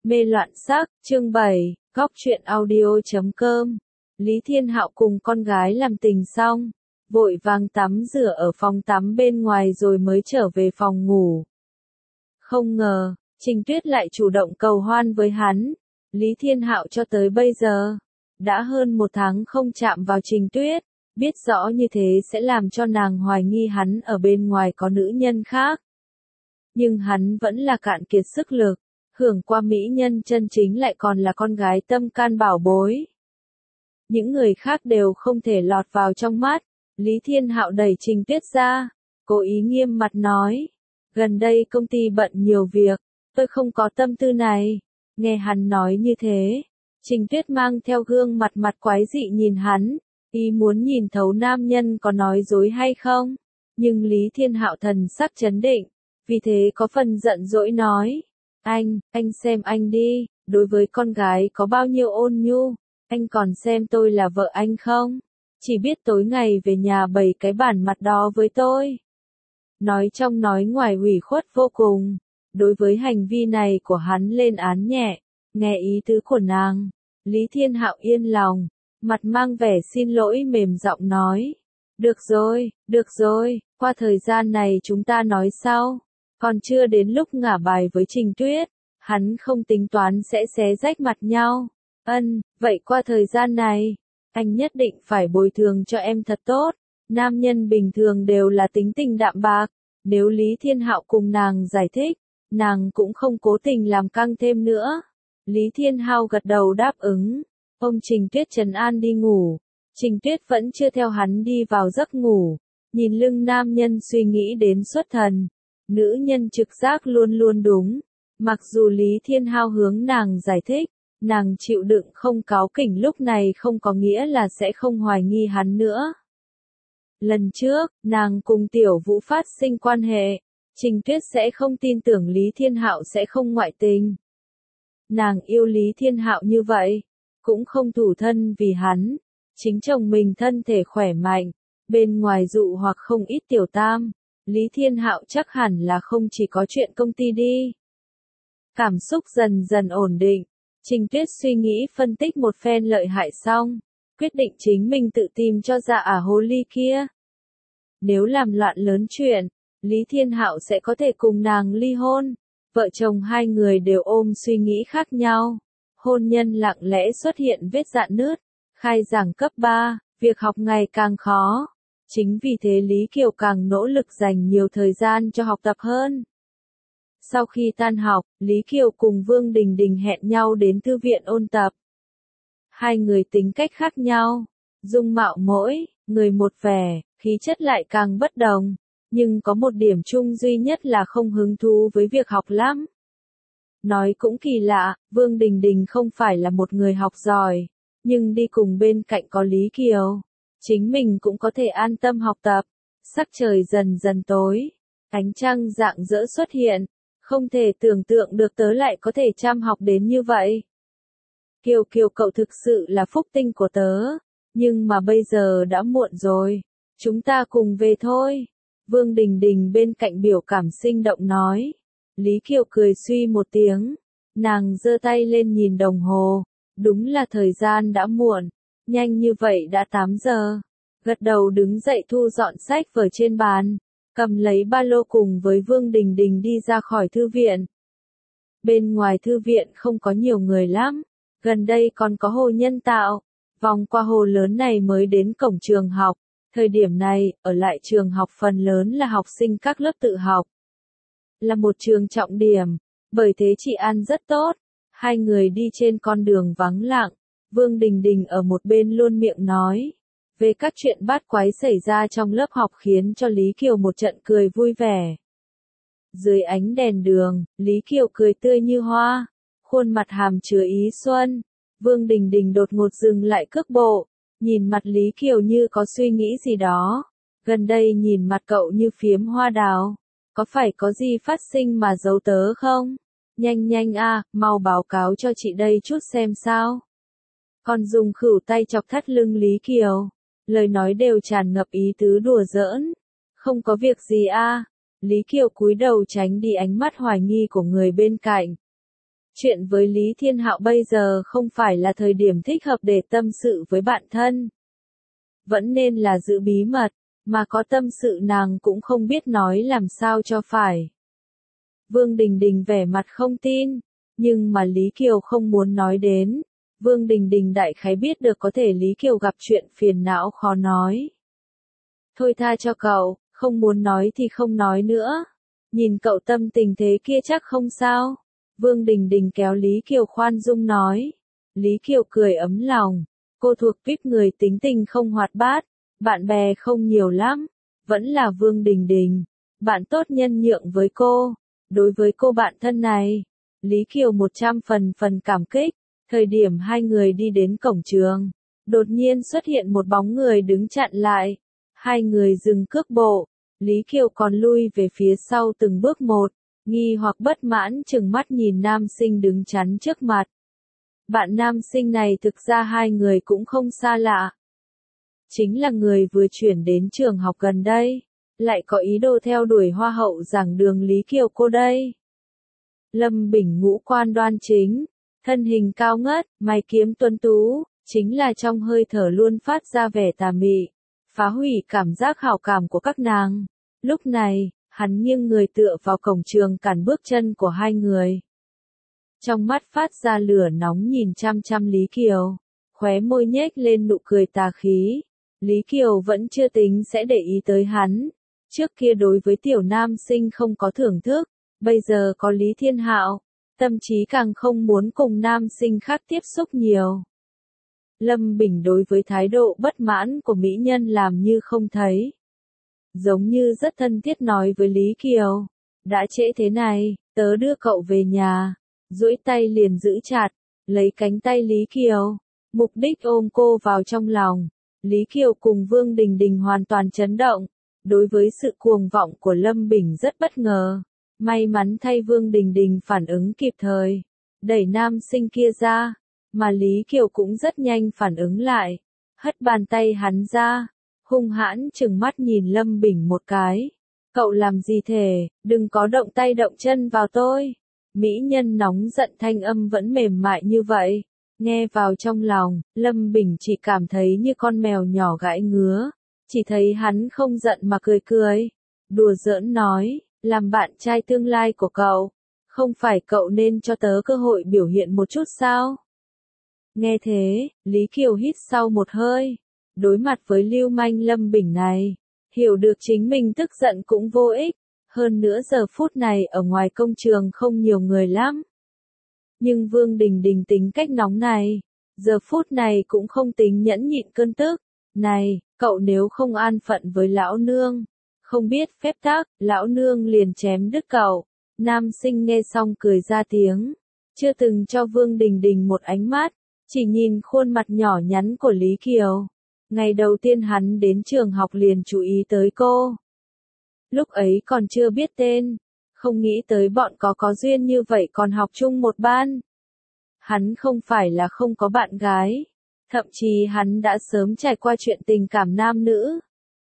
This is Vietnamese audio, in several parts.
Mê loạn sắc, chương 7, góc truyện audio.com. Lý Thiên Hạo cùng con gái làm tình xong, vội vàng tắm rửa ở phòng tắm bên ngoài rồi mới trở về phòng ngủ. Không ngờ, Trình Tuyết lại chủ động cầu hoan với hắn. Lý Thiên Hạo cho tới bây giờ, đã hơn 1 tháng không chạm vào Trình Tuyết, biết rõ như thế sẽ làm cho nàng hoài nghi hắn ở bên ngoài có nữ nhân khác. Nhưng hắn vẫn là cạn kiệt sức lực, hưởng qua mỹ nhân chân chính lại còn là con gái tâm can bảo bối. Những người khác đều không thể lọt vào trong mắt. Lý Thiên Hạo đẩy Trình Tuyết ra, cố ý nghiêm mặt nói, gần đây công ty bận nhiều việc, tôi không có tâm tư này. Nghe hắn nói như thế, Trình Tuyết mang theo gương mặt quái dị nhìn hắn, ý muốn nhìn thấu nam nhân có nói dối hay không. Nhưng Lý Thiên Hạo thần sắc trấn định, vì thế có phần giận dỗi nói, anh xem anh đi, đối với con gái có bao nhiêu ôn nhu, anh còn xem tôi là vợ anh không? Chỉ biết tối ngày về nhà bày cái bản mặt đó với tôi. Nói trong nói ngoài ủy khuất vô cùng, đối với hành vi này của hắn lên án nhẹ, nghe ý tứ của nàng, Lý Thiên Hạo yên lòng, mặt mang vẻ xin lỗi mềm giọng nói, được rồi, qua thời gian này chúng ta nói sau. Còn chưa đến lúc ngả bài với Trình Tuyết, hắn không tính toán sẽ xé rách mặt nhau. Vậy qua thời gian này, anh nhất định phải bồi thường cho em thật tốt. Nam nhân bình thường đều là tính tình đạm bạc, nếu Lý Thiên Hạo cùng nàng giải thích, nàng cũng không cố tình làm căng thêm nữa. Lý Thiên Hạo gật đầu đáp ứng, ôm Trình Tuyết trấn an đi ngủ. Trình Tuyết vẫn chưa theo hắn đi vào giấc ngủ, nhìn lưng nam nhân suy nghĩ đến xuất thần. Nữ nhân trực giác luôn luôn đúng, mặc dù Lý Thiên Hạo hướng nàng giải thích, nàng chịu đựng không cáu kỉnh lúc này không có nghĩa là sẽ không hoài nghi hắn nữa. Lần trước, nàng cùng Tiểu Vũ phát sinh quan hệ, Trình Tuyết sẽ không tin tưởng Lý Thiên Hạo sẽ không ngoại tình. Nàng yêu Lý Thiên Hạo như vậy, cũng không thủ thân vì hắn, chính chồng mình thân thể khỏe mạnh, bên ngoài dụ hoặc không ít tiểu tam. Lý Thiên Hạo chắc hẳn là không chỉ có chuyện công ty đi. Cảm xúc dần dần ổn định, Trình Tuyết suy nghĩ phân tích một phen lợi hại xong, quyết định chính mình tự tìm cho ra hồ ly kia. Nếu làm loạn lớn chuyện, Lý Thiên Hạo sẽ có thể cùng nàng ly hôn. Vợ chồng hai người đều ôm suy nghĩ khác nhau. Hôn nhân lặng lẽ xuất hiện vết rạn nứt, khai giảng cấp 3, việc học ngày càng khó. Chính vì thế Lý Kiều càng nỗ lực dành nhiều thời gian cho học tập hơn. Sau khi tan học, Lý Kiều cùng Vương Đình Đình hẹn nhau đến thư viện ôn tập. Hai người tính cách khác nhau, dung mạo mỗi người một vẻ, khí chất lại càng bất đồng, nhưng có một điểm chung duy nhất là không hứng thú với việc học lắm. Nói cũng kỳ lạ, Vương Đình Đình không phải là một người học giỏi, nhưng đi cùng bên cạnh có Lý Kiều, chính mình cũng có thể an tâm học tập. Sắc trời dần dần tối, ánh trăng rạng rỡ xuất hiện, không thể tưởng tượng được tớ lại có thể chăm học đến như vậy. Kiều cậu thực sự là phúc tinh của tớ, nhưng mà bây giờ đã muộn rồi, chúng ta cùng về thôi. Vương Đình Đình bên cạnh biểu cảm sinh động nói. Lý Kiều cười suy một tiếng, nàng giơ tay lên nhìn đồng hồ, đúng là thời gian đã muộn, nhanh như vậy đã 8 giờ. Gật đầu đứng dậy thu dọn sách vở trên bàn, cầm lấy ba lô cùng với Vương Đình Đình đi ra khỏi thư viện. Bên ngoài thư viện không có nhiều người lắm, gần đây còn có hồ nhân tạo, vòng qua hồ lớn này mới đến cổng trường học. Thời điểm này, ở lại trường học phần lớn là học sinh các lớp tự học. Là một trường trọng điểm, bởi thế trị an rất tốt. Hai người đi trên con đường vắng lặng, Vương Đình Đình ở một bên luôn miệng nói về các chuyện bát quái xảy ra trong lớp học khiến cho Lý Kiều một trận cười vui vẻ. Dưới ánh đèn đường, Lý Kiều cười tươi như hoa, khuôn mặt hàm chứa ý xuân. Vương Đình Đình đột ngột dừng lại cước bộ, nhìn mặt Lý Kiều như có suy nghĩ gì đó. Gần đây nhìn mặt cậu như phiếm hoa đào, có phải có gì phát sinh mà giấu tớ không? Nhanh mau báo cáo cho chị đây chút xem sao. Còn dùng khửu tay chọc thắt lưng Lý Kiều, lời nói đều tràn ngập ý tứ đùa giỡn. Không có việc gì Lý Kiều cúi đầu tránh đi ánh mắt hoài nghi của người bên cạnh. Chuyện với Lý Thiên Hạo bây giờ không phải là thời điểm thích hợp để tâm sự với bạn thân. Vẫn nên là giữ bí mật, mà có tâm sự nàng cũng không biết nói làm sao cho phải. Vương Đình Đình vẻ mặt không tin, nhưng mà Lý Kiều không muốn nói đến. Vương Đình Đình đại khái biết được có thể Lý Kiều gặp chuyện phiền não khó nói. Thôi tha cho cậu, không muốn nói thì không nói nữa. Nhìn cậu tâm tình thế kia chắc không sao. Vương Đình Đình kéo Lý Kiều khoan dung nói. Lý Kiều cười ấm lòng. Cô thuộc tuýp người tính tình không hoạt bát, bạn bè không nhiều lắm. Vẫn là Vương Đình Đình, bạn tốt nhân nhượng với cô. Đối với cô bạn thân này, Lý Kiều 100% cảm kích. Thời điểm hai người đi đến cổng trường, đột nhiên xuất hiện một bóng người đứng chặn lại. Hai người dừng cước bộ, Lý Kiều còn lui về phía sau từng bước một, nghi hoặc bất mãn chừng mắt nhìn nam sinh đứng chắn trước mặt. Bạn nam sinh này thực ra hai người cũng không xa lạ. Chính là người vừa chuyển đến trường học gần đây, lại có ý đồ theo đuổi hoa hậu giảng đường Lý Kiều cô đây. Lâm Bình ngũ quan đoan chính, thân hình cao ngất, mày kiếm tuấn tú, chính là trong hơi thở luôn phát ra vẻ tà mị, phá hủy cảm giác hảo cảm của các nàng. Lúc này, hắn nghiêng người tựa vào cổng trường cản bước chân của hai người. Trong mắt phát ra lửa nóng nhìn chăm chăm Lý Kiều, khóe môi nhếch lên nụ cười tà khí. Lý Kiều vẫn chưa tính sẽ để ý tới hắn. Trước kia đối với tiểu nam sinh không có thưởng thức, bây giờ có Lý Thiên Hạo, tâm trí càng không muốn cùng nam sinh khác tiếp xúc nhiều. Lâm Bình đối với thái độ bất mãn của mỹ nhân làm như không thấy. Giống như rất thân thiết nói với Lý Kiều, đã trễ thế này, tớ đưa cậu về nhà. Duỗi tay liền giữ chặt, lấy cánh tay Lý Kiều, mục đích ôm cô vào trong lòng. Lý Kiều cùng Vương Đình Đình hoàn toàn chấn động, đối với sự cuồng vọng của Lâm Bình rất bất ngờ. May mắn thay Vương Đình Đình phản ứng kịp thời, đẩy nam sinh kia ra, mà Lý Kiều cũng rất nhanh phản ứng lại, hất bàn tay hắn ra, hung hãn trừng mắt nhìn Lâm Bình một cái. Cậu làm gì thế, đừng có động tay động chân vào tôi. Mỹ nhân nóng giận thanh âm vẫn mềm mại như vậy. Nghe vào trong lòng, Lâm Bình chỉ cảm thấy như con mèo nhỏ gãi ngứa. Chỉ thấy hắn không giận mà cười cười. Đùa giỡn nói, làm bạn trai tương lai của cậu. Không phải cậu nên cho tớ cơ hội biểu hiện một chút sao? Nghe thế, Lý Kiều hít sau một hơi. Đối mặt với lưu manh Lâm Bình này, hiểu được chính mình tức giận cũng vô ích. Hơn nữa giờ phút này ở ngoài công trường không nhiều người lắm. Nhưng Vương Đình Đình tính cách nóng này, giờ phút này cũng không tính nhẫn nhịn cơn tức. Này, cậu nếu không an phận với lão nương, không biết phép tắc, lão nương liền chém đứt cậu. Nam sinh nghe xong cười ra tiếng, chưa từng cho Vương Đình Đình một ánh mắt, chỉ nhìn khuôn mặt nhỏ nhắn của Lý Kiều. Ngày đầu tiên hắn đến trường học liền chú ý tới cô. Lúc ấy còn chưa biết tên, không nghĩ tới bọn có duyên như vậy còn học chung một ban. Hắn không phải là không có bạn gái, thậm chí hắn đã sớm trải qua chuyện tình cảm nam nữ.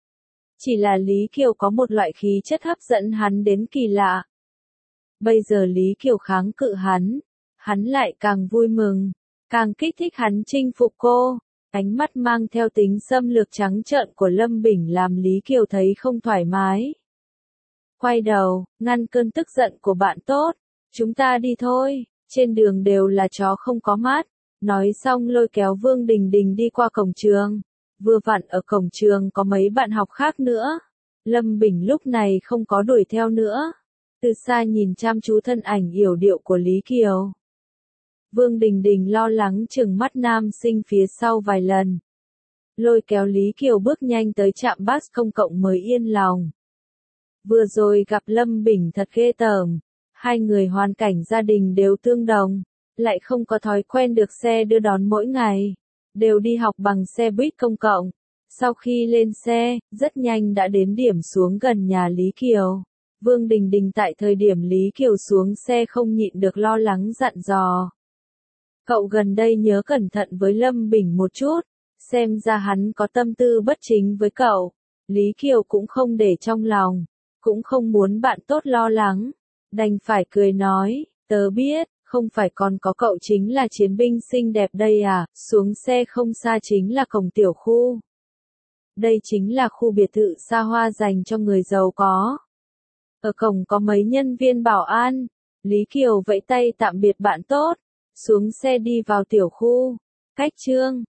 Chỉ là Lý Kiều có một loại khí chất hấp dẫn hắn đến kỳ lạ. Bây giờ Lý Kiều kháng cự hắn lại càng vui mừng, càng kích thích hắn chinh phục cô. Ánh mắt mang theo tính xâm lược trắng trợn của Lâm Bình làm Lý Kiều thấy không thoải mái. Quay đầu, ngăn cơn tức giận của bạn tốt, chúng ta đi thôi, trên đường đều là chó không có mát. Nói xong lôi kéo Vương Đình Đình đi qua cổng trường. Vừa vặn ở cổng trường có mấy bạn học khác nữa. Lâm Bình lúc này không có đuổi theo nữa. Từ xa nhìn chăm chú thân ảnh yểu điệu của Lý Kiều. Vương Đình Đình lo lắng chừng mắt nam sinh phía sau vài lần. Lôi kéo Lý Kiều bước nhanh tới trạm bus công cộng mới yên lòng. Vừa rồi gặp Lâm Bình thật ghê tởm. Hai người hoàn cảnh gia đình đều tương đồng, lại không có thói quen được xe đưa đón mỗi ngày. Đều đi học bằng xe buýt công cộng. Sau khi lên xe, rất nhanh đã đến điểm xuống gần nhà Lý Kiều. Vương Đình Đình tại thời điểm Lý Kiều xuống xe không nhịn được lo lắng dặn dò. Cậu gần đây nhớ cẩn thận với Lâm Bình một chút, xem ra hắn có tâm tư bất chính với cậu. Lý Kiều cũng không để trong lòng, cũng không muốn bạn tốt lo lắng, đành phải cười nói, tớ biết, Không phải còn có cậu chính là chiến binh xinh đẹp đây à, xuống xe không xa chính là cổng tiểu khu. Đây chính là khu biệt thự xa hoa dành cho người giàu có. Ở cổng có mấy nhân viên bảo an. Lý Kiều vẫy tay tạm biệt bạn tốt. Xuống xe đi vào tiểu khu. Cách Trương.